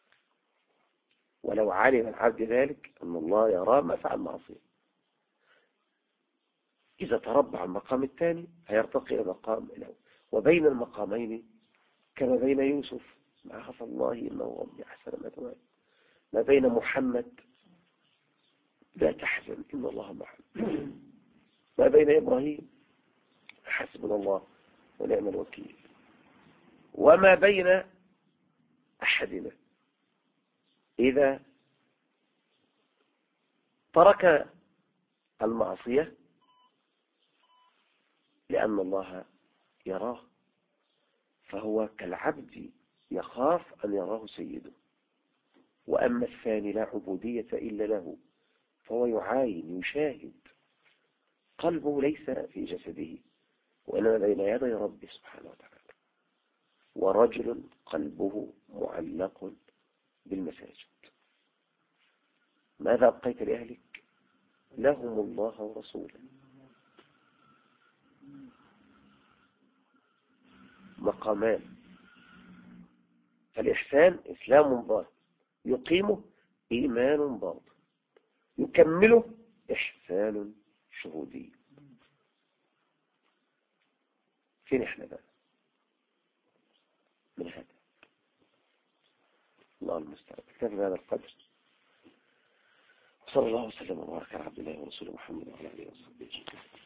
ولو علم العبد ذلك أن الله يراه ما فعل معصية. إذا تربع المقام الثاني هيرتقي إلى مقام الأول. وبين المقامين كما بين يوسف مع عفى الله إنه ربي أحسن مثواي، ما بين محمد لا تحزن إن الله معنا، ما بين إبراهيم حسبنا الله ونعم الوكيل، وما بين أحدنا إذا ترك المعصية لأن الله يراه، فهو كالعبد يخاف أن يراه سيده. وأما الثاني لا عبودية إلا له، فهو يعاين يشاهد، قلبه ليس في جسده وإنما بين يدي ربه سبحانه وتعالى. ورجل قلبه معلق بالمساجد. ماذا أبقيت لأهلك؟ لهم الله ورسوله. مقامان. فالإحسان إسلام ظاهر يقيمه إيمان باطن يكمله إحسان شهودي. فين إحنا بقى من هذا؟ الله المستعان. اكتفي بهذا القدر، وصلى الله وسلم وبارك على عبد الله ورسوله محمد وعلى آله وصحبه أجمعين.